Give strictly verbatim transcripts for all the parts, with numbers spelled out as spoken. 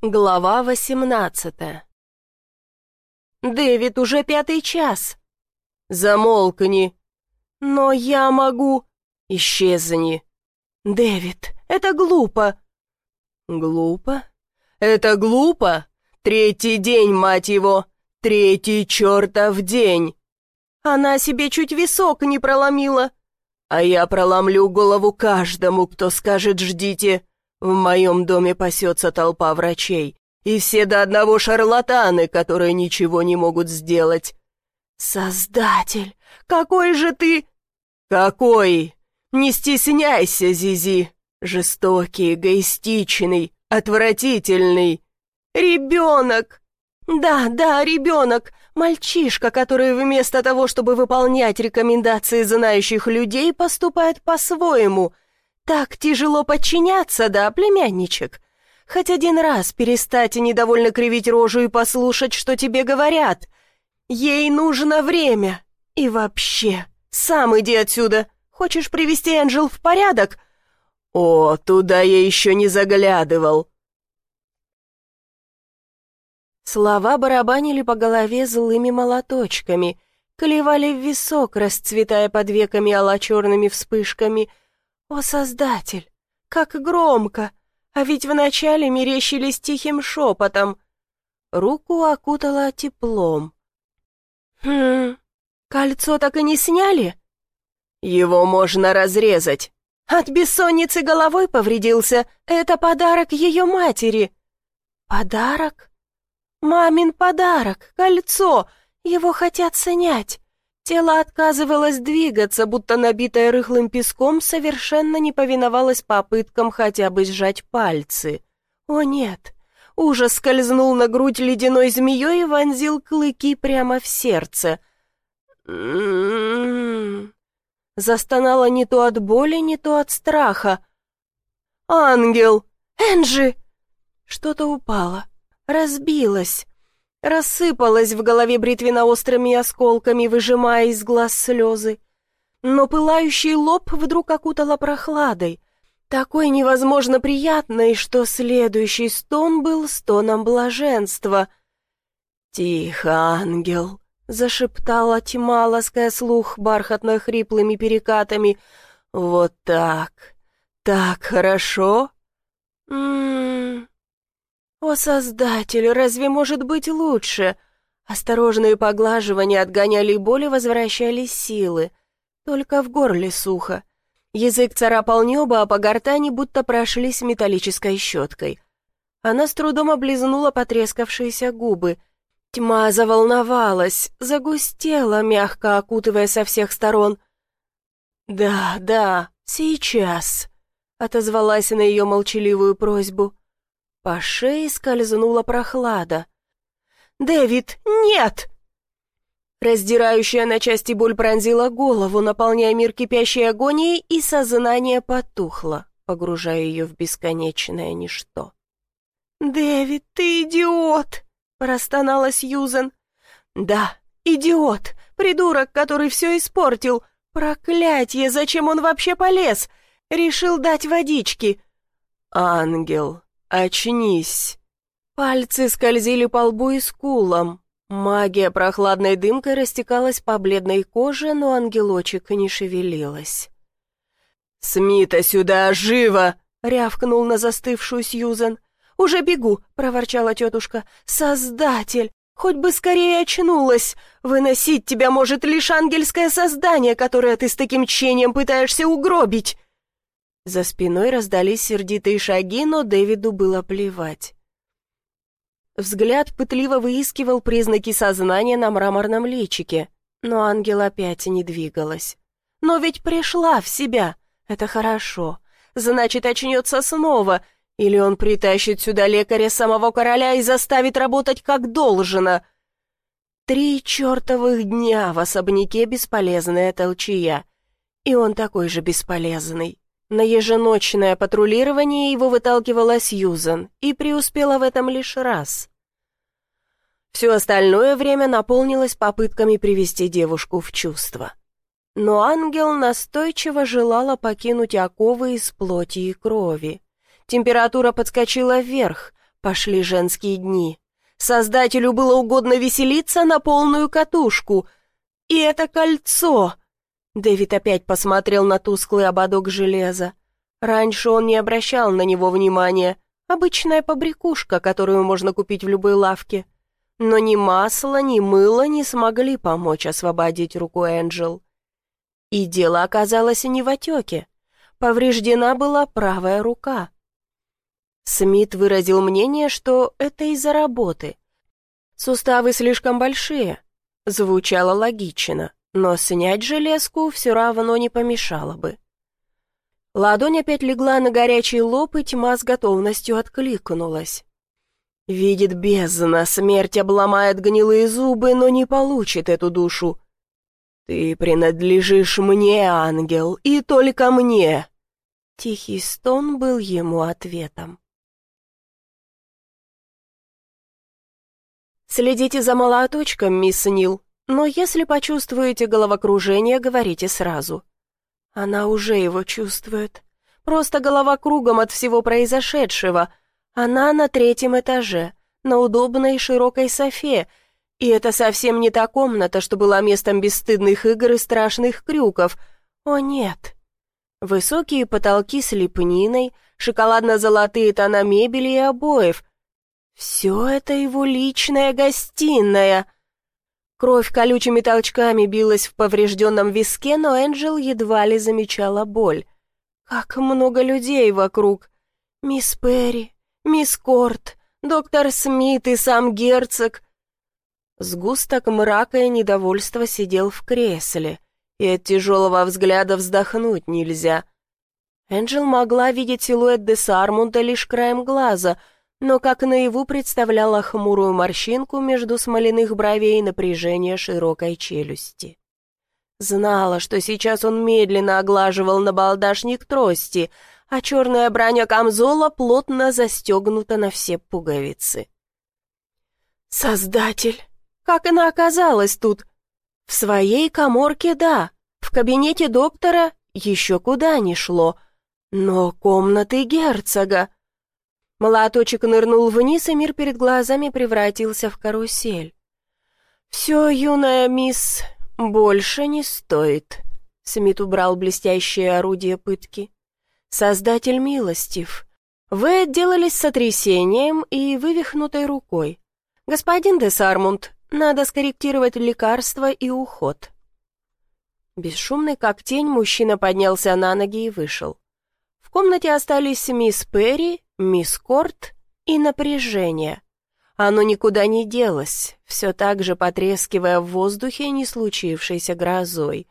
Глава восемнадцатая. «Дэвид, уже пятый час». «Замолкни». «Но я могу...» «Исчезни». «Дэвид, это глупо». «Глупо? Это глупо? Третий день, мать его! Третий чертов день!» Она себе чуть висок не проломила. «А я проломлю голову каждому, кто скажет «ждите». В моем доме пасется толпа врачей, и все до одного шарлатаны, которые ничего не могут сделать». «Создатель, какой же ты...» «Какой? Не стесняйся, Зизи. Жестокий, эгоистичный, отвратительный. Ребенок! Да, да, ребенок, мальчишка, который вместо того, чтобы выполнять рекомендации знающих людей, поступает по-своему. Так тяжело подчиняться, да, племянничек? Хоть один раз перестать недовольно кривить рожу и послушать, что тебе говорят. Ей нужно время. И вообще, сам иди отсюда. Хочешь привести Энджел в порядок?» «О, туда я еще не заглядывал». Слова барабанили по голове злыми молоточками, клевали в висок, расцветая под веками ало-черными вспышками. «О, Создатель, как громко! А ведь вначале мерещились тихим шепотом». Руку окутало теплом. «Хм, кольцо так и не сняли?» «Его можно разрезать». «От бессонницы головой повредился. Это подарок ее матери». «Подарок? Мамин подарок, кольцо. Его хотят снять». Тело отказывалось двигаться, будто набитое рыхлым песком, совершенно не повиновалось попыткам хотя бы сжать пальцы. О нет! Ужас скользнул на грудь ледяной змеей и вонзил клыки прямо в сердце. «М-м-м...» Застонала не то от боли, не то от страха. «Ангел! Энджи!» Что-то упало, разбилось. Рассыпалась в голове бритвенно-острыми осколками, выжимая из глаз слезы. Но пылающий лоб вдруг окутала прохладой, такой невозможно приятной, что следующий стон был стоном блаженства. «Тихо, ангел!» — зашептала тьма, лаская слух бархатно-хриплыми перекатами. «Вот так, так хорошо?» «М-м-м...» «О, Создатель, разве может быть лучше?» Осторожные поглаживания отгоняли боль и возвращали силы. Только в горле сухо. Язык царапал небо, а по гортани будто прошлись металлической щеткой. Она с трудом облизнула потрескавшиеся губы. Тьма заволновалась, загустела, мягко окутывая со всех сторон. «Да, да, сейчас», — отозвалась на ее молчаливую просьбу. По шее скользнула прохлада. «Дэвид, нет!» Раздирающая на части боль пронзила голову, наполняя мир кипящей агонией, и сознание потухло, погружая ее в бесконечное ничто. «Дэвид, ты идиот!» — простонала Сьюзен. «Да, идиот, придурок, который все испортил. Проклятье, зачем он вообще полез? Решил дать водички». «Ангел, очнись!» Пальцы скользили по лбу и скулам. Магия прохладной дымкой растекалась по бледной коже, но ангелочек не шевелилась. «Смита сюда, живо!» — рявкнул на застывшую Сьюзен. «Уже бегу!» — проворчала тетушка. «Создатель! Хоть бы скорее очнулась! Выносить тебя может лишь ангельское создание, которое ты с таким тщением пытаешься угробить!» За спиной раздались сердитые шаги, но Дэвиду было плевать. Взгляд пытливо выискивал признаки сознания на мраморном личике, но ангел опять не двигалась. «Но ведь пришла в себя! Это хорошо! Значит, очнется снова!» Или он притащит сюда лекаря самого короля и заставит работать как должно. Три чертовых дня в особняке бесполезная толчья. И он такой же бесполезный. На еженочное патрулирование его выталкивала Сьюзен и преуспела в этом лишь раз. Все остальное время наполнилось попытками привести девушку в чувство. Но ангел настойчиво желала покинуть оковы из плоти и крови. Температура подскочила вверх, Пошли женские дни. Создателю было угодно веселиться на полную катушку. И это кольцо! Дэвид опять посмотрел на тусклый ободок железа. Раньше он не обращал на него внимания. Обычная побрякушка, которую можно купить в любой лавке. Но ни масло, ни мыло не смогли помочь освободить руку Энджел. И дело оказалось не в отеке. Повреждена была правая рука. Смит выразил мнение, что это из-за работы. Суставы слишком большие. Звучало логично, но снять железку все равно не помешало бы. Ладонь опять легла на горячий лоб, и тьма с готовностью откликнулась. Видит бездна, смерть обломает гнилые зубы, но не получит эту душу. «Ты принадлежишь мне, ангел, и только мне!» Тихий стон был ему ответом. Следите за молоточком, мисс Нил, но если почувствуете головокружение, говорите сразу. Она уже его чувствует. Просто голова кругом от всего произошедшего. Она на третьем этаже, на удобной широкой софе, и это совсем не та комната, что была местом бесстыдных игр и страшных крюков. О нет! Высокие потолки с лепниной, шоколадно-золотые тона мебели и обоев. Все это его личная гостиная. Кровь колючими толчками билась в поврежденном виске, но Энджел едва ли замечала боль. Как много людей вокруг. Мисс Перри, мисс Корт, доктор Смит и сам герцог. Сгусток мрака и недовольства сидел в кресле, и от тяжелого взгляда вздохнуть нельзя. Энджел могла видеть силуэт де Сармунда лишь краем глаза, но как наяву представляла хмурую морщинку между смоляных бровей и напряжение широкой челюсти. Знала, что сейчас он медленно оглаживал набалдашник трости, а черная броня камзола плотно застегнута на все пуговицы. «Создатель! Как она оказалась тут? В своей каморке, да, в кабинете доктора еще куда ни шло, но комнаты герцога...» Молоточек нырнул вниз, и мир перед глазами превратился в карусель. «Все, юная мисс, больше не стоит», — Смит убрал блестящее орудие пытки. «Создатель милостив. Вы отделались сотрясением и вывихнутой рукой. Господин де Сармунд, надо скорректировать лекарства и уход». Бесшумный как тень мужчина поднялся на ноги и вышел. В комнате остались мисс Перри, мисс Корт и напряжение. Оно никуда не делось, все так же потрескивая в воздухе не случившейся грозой.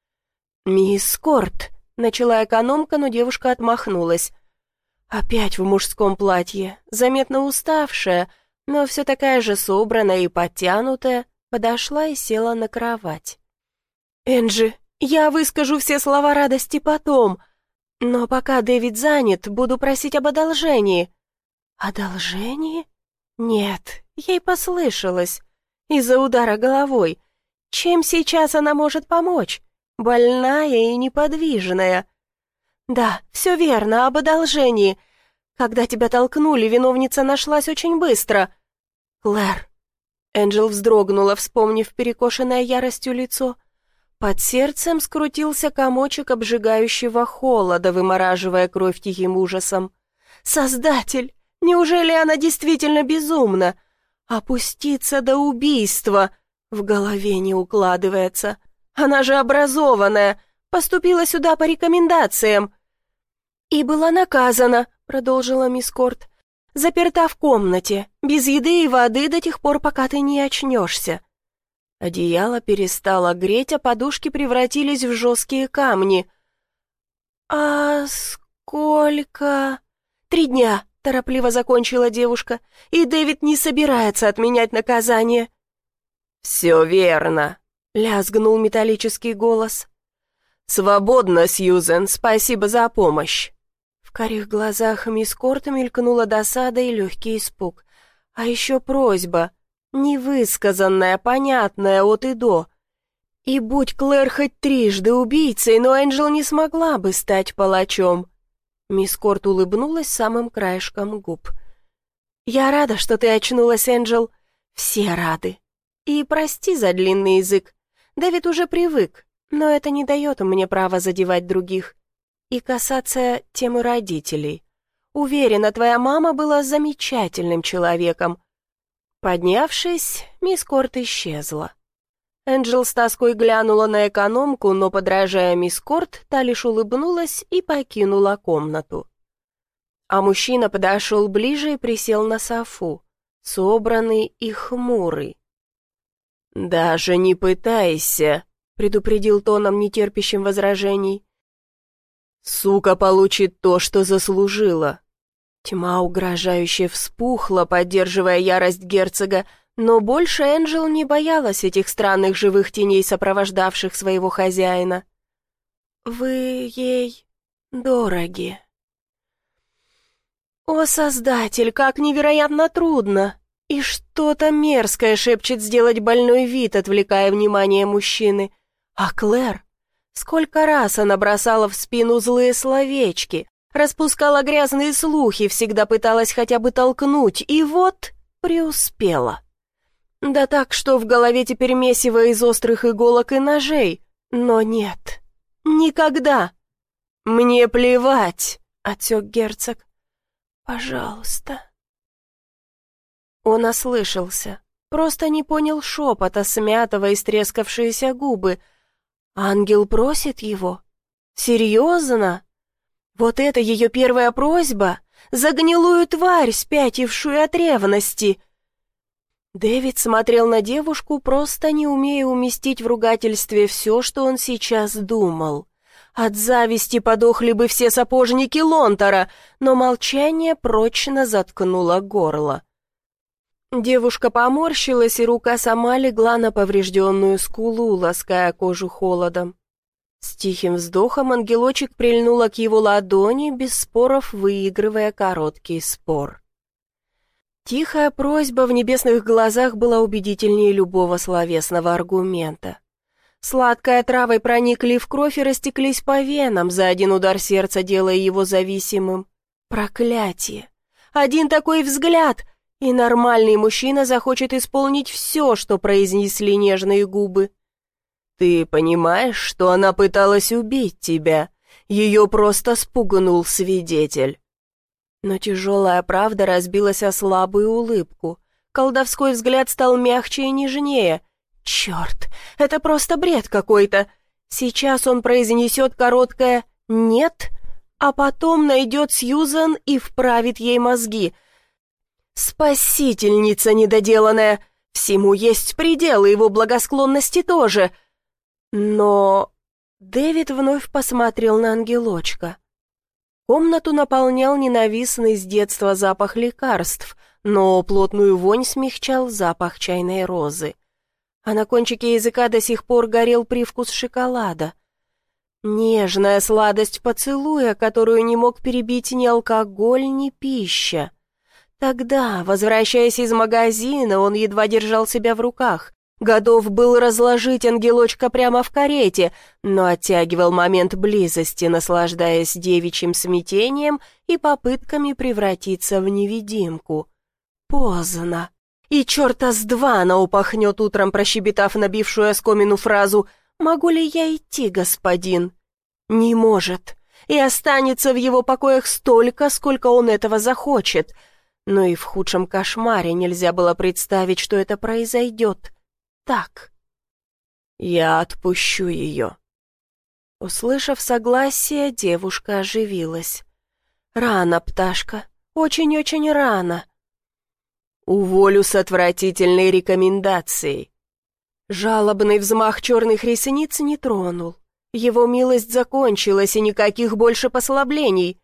«Мисс Корт», — начала экономка, но девушка отмахнулась. Опять в мужском платье, заметно уставшая, но все такая же собранная и подтянутая, подошла и села на кровать. «Энджи, я выскажу все слова радости потом, но пока Дэвид занят, буду просить об одолжении». «Одолжении? Нет, ей послышалось. Из-за удара головой. Чем сейчас она может помочь? Больная и неподвижная». «Да, все верно, об одолжении. Когда тебя толкнули, виновница нашлась очень быстро». «Клэр». Энджел вздрогнула, вспомнив перекошенное яростью лицо. Под сердцем скрутился комочек обжигающего холода, вымораживая кровь тихим ужасом. «Создатель! Неужели она действительно безумна? Опуститься до убийства! В голове не укладывается. Она же образованная, поступила сюда по рекомендациям». «И была наказана», — продолжила мисс Корт. «Заперта в комнате, без еды и воды до тех пор, пока ты не очнешься». Одеяло перестало греть, а подушки превратились в жесткие камни. «А сколько...» «Три дня», — торопливо закончила девушка, «и Дэвид не собирается отменять наказание». «Все верно», — лязгнул металлический голос. «Свободно, Сьюзен, спасибо за помощь». В карих глазах мисс Корт мелькнула досада и легкий испуг. А еще просьба, невысказанная, понятная от и до. И будь Клэр хоть трижды убийцей, но Энджел не смогла бы стать палачом. Мисс Корт улыбнулась самым краешком губ. «Я рада, что ты очнулась, Энджел. Все рады. И прости за длинный язык. Дэвид уже привык, но это не дает мне права задевать других. И касаться темы родителей. Уверена, твоя мама была замечательным человеком». Поднявшись, мисс Корт исчезла. Энджел с тоской глянула на экономку, но, подражая мисс Корт, та лишь улыбнулась и покинула комнату. А мужчина подошел ближе и присел на софу, собранный и хмурый. «Даже не пытайся», — предупредил тоном, нетерпящим возражений. «Сука получит то, что заслужила». Тьма угрожающе вспухла, поддерживая ярость герцога, но больше Энджел не боялась этих странных живых теней, сопровождавших своего хозяина. «Вы ей дороги». «О, Создатель, как невероятно трудно!» И что-то мерзкое шепчет сделать больной вид, отвлекая внимание мужчины. А Клэр? Сколько раз она бросала в спину злые словечки, распускала грязные слухи, всегда пыталась хотя бы толкнуть, и вот преуспела. Да так, что в голове теперь месиво из острых иголок и ножей. Но нет, никогда. «Мне плевать», — отсек герцог. «Пожалуйста». Он ослышался, просто не понял шепота, смятого и стрескавшиеся губы. Ангел просит его? Серьезно? Вот это ее первая просьба? За гнилую тварь, спятившую от ревности. Дэвид смотрел на девушку, просто не умея уместить в ругательстве все, что он сейчас думал. От зависти подохли бы все сапожники Лонтора, но молчание прочно заткнуло горло. Девушка поморщилась, и рука сама легла на поврежденную скулу, лаская кожу холодом. С тихим вздохом ангелочек прильнула к его ладони, без споров выигрывая короткий спор. Тихая просьба в небесных глазах была убедительнее любого словесного аргумента. Сладкой отравой проникли в кровь и растеклись по венам, за один удар сердца делая его зависимым. Проклятие! Один такой взгляд — и нормальный мужчина захочет исполнить все, что произнесли нежные губы. «Ты понимаешь, что она пыталась убить тебя? Ее просто спугнул свидетель». Но тяжелая правда разбилась о слабую улыбку. Колдовской взгляд стал мягче и нежнее. «Черт, это просто бред какой-то. Сейчас он произнесет короткое «нет», а потом найдет Сьюзан и вправит ей мозги». Спасительница недоделанная, всему есть пределы, его благосклонности тоже. Но Дэвид вновь посмотрел на ангелочка. Комнату наполнял ненавистный с детства запах лекарств, но плотную вонь смягчал запах чайной розы. А на кончике языка до сих пор горел привкус шоколада. Нежная сладость поцелуя, которую не мог перебить ни алкоголь, ни пища. Тогда, возвращаясь из магазина, он едва держал себя в руках, готов был разложить ангелочка прямо в карете, но оттягивал момент близости, наслаждаясь девичьим смятением и попытками превратиться в невидимку. Поздно. И черта с два она упахнет утром, прощебетав набившую оскомину фразу «Могу ли я идти, господин?» Не может. И останется в его покоях столько, сколько он этого захочет. Но и в худшем кошмаре нельзя было представить, что это произойдет так. «Я отпущу ее». Услышав согласие, девушка оживилась. «Рано, пташка, очень-очень рано». «Уволю с отвратительной рекомендацией». Жалобный взмах черных ресниц не тронул. Его милость закончилась, и никаких больше послаблений.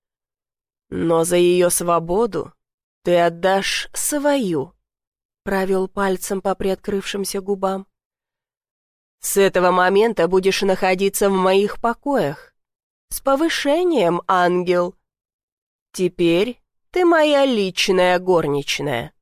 «Но за ее свободу ты отдашь свою», — провел пальцем по приоткрывшимся губам. «С этого момента будешь находиться в моих покоях. С повышением, ангел. Теперь ты моя личная горничная».